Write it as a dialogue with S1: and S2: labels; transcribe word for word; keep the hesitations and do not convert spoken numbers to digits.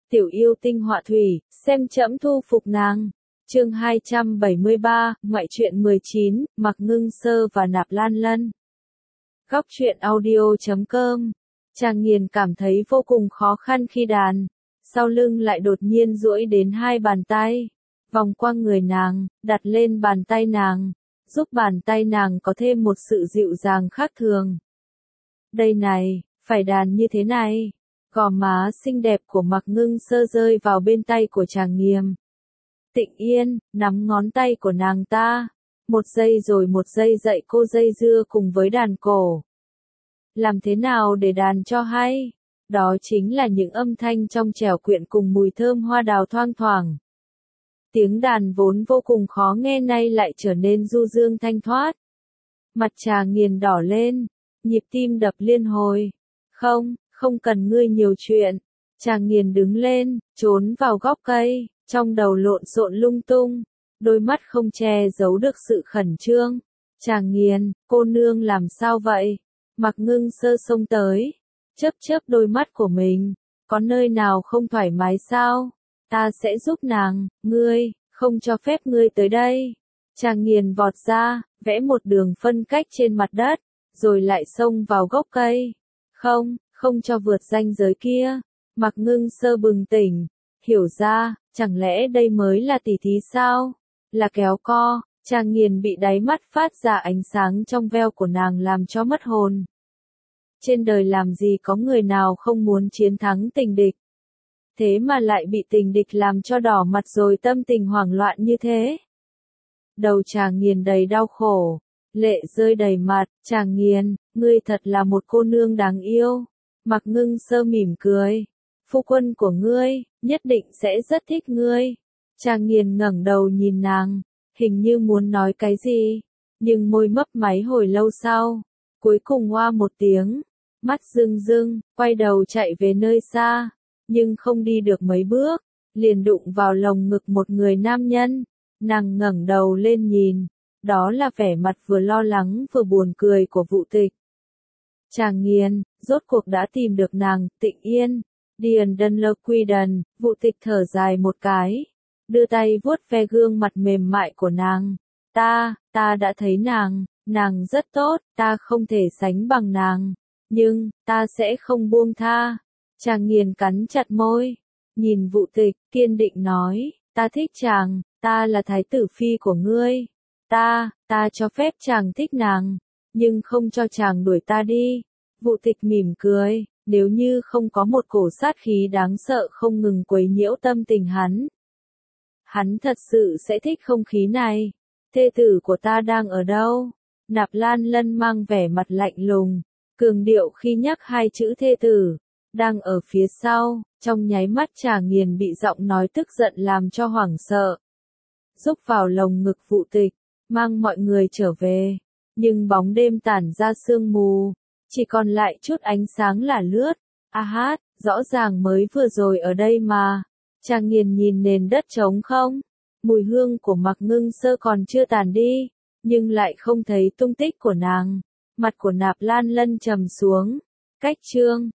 S1: tiểu yêu tinh họa thủy, xem trẫm thu phục nàng. Chương hai trăm bảy mươi ba, ngoại truyện mười chín, Mạc Ngưng Sơ và Nạp Lan Lân. Góc truyện audio chấm com. Chàng Nghiền cảm thấy vô cùng khó khăn khi đàn, sau lưng lại đột nhiên duỗi đến hai bàn tay, vòng qua người nàng, đặt lên bàn tay nàng, giúp bàn tay nàng có thêm một sự dịu dàng khác thường. Đây này, phải đàn như thế này. Gò má xinh đẹp của Mạc Ngưng Sơ rơi vào bên tay của Tràng Nghiềm. Tịnh Yên, nắm ngón tay của nàng ta, một giây rồi một giây dạy cô dây dưa cùng với đàn cổ. Làm thế nào để đàn cho hay? Đó chính là những âm thanh trong trẻo quyện cùng mùi thơm hoa đào thoang thoảng. Tiếng đàn vốn vô cùng khó nghe nay lại trở nên du dương thanh thoát. Mặt Tràng Nghiền đỏ lên, nhịp tim đập liên hồi. Không, không cần ngươi nhiều chuyện. Tràng Nghiền đứng lên, trốn vào góc cây, trong đầu lộn xộn lung tung, đôi mắt không che giấu được sự khẩn trương. Tràng Nghiền, cô nương làm sao vậy? Mạc Ngưng Sơ xông tới, chớp chớp đôi mắt của mình, có nơi nào không thoải mái sao? Ta sẽ giúp nàng, ngươi, không cho phép ngươi tới đây. Tràng Nghiền vọt ra, vẽ một đường phân cách trên mặt đất, rồi lại xông vào gốc cây. Không, không cho vượt ranh giới kia. Mạc Ngưng Sơ bừng tỉnh, hiểu ra, chẳng lẽ đây mới là tỉ thí sao? Là kéo co. Tràng Nghiền bị đáy mắt phát ra ánh sáng trong veo của nàng làm cho mất hồn. Trên đời làm gì có người nào không muốn chiến thắng tình địch. Thế mà lại bị tình địch làm cho đỏ mặt rồi tâm tình hoảng loạn như thế. Đầu Tràng Nghiền đầy đau khổ, lệ rơi đầy mặt. Tràng Nghiền, ngươi thật là một cô nương đáng yêu. Mạc Ngưng Sơ mỉm cười. Phu quân của ngươi, nhất định sẽ rất thích ngươi. Tràng Nghiền ngẩng đầu nhìn nàng, hình như muốn nói cái gì, nhưng môi mấp máy hồi lâu sau, cuối cùng oa một tiếng, mắt rưng rưng, quay đầu chạy về nơi xa, nhưng không đi được mấy bước, liền đụng vào lồng ngực một người nam nhân. Nàng ngẩng đầu lên nhìn, đó là vẻ mặt vừa lo lắng vừa buồn cười của Vũ Tịch. Tràng Nghiền, rốt cuộc đã tìm được nàng. Tịnh Yên, Điền Đân Lơ Quy Đần. Vũ Tịch thở dài một cái, đưa tay vuốt ve gương mặt mềm mại của nàng. Ta, ta đã thấy nàng, nàng rất tốt, ta không thể sánh bằng nàng, nhưng, ta sẽ không buông tha. Tràng Nghiền cắn chặt môi, nhìn Vũ Tịch, kiên định nói, ta thích chàng, ta là thái tử phi của ngươi. Ta, ta cho phép chàng thích nàng, nhưng không cho chàng đuổi ta đi. Vũ Tịch mỉm cười, nếu như không có một cổ sát khí đáng sợ không ngừng quấy nhiễu tâm tình hắn. Hắn thật sự sẽ thích không khí này. Thê tử của ta đang ở đâu? Nạp Lan Lân mang vẻ mặt lạnh lùng, cường điệu khi nhắc hai chữ thê tử. Đang ở phía sau, trong nháy mắt Tràng Nghiền bị giọng nói tức giận làm cho hoảng sợ. Rúc vào lồng ngực Vũ Tịch, mang mọi người trở về. Nhưng bóng đêm tản ra sương mù, chỉ còn lại chút ánh sáng là lướt. A hát, rõ ràng mới vừa rồi ở đây mà. Tràng Nghiền nhìn nền đất trống không, mùi hương của Mạc Ngưng Sơ còn chưa tàn đi, nhưng lại không thấy tung tích của nàng. Mặt của Nạp Lan Lân trầm xuống. Cách chương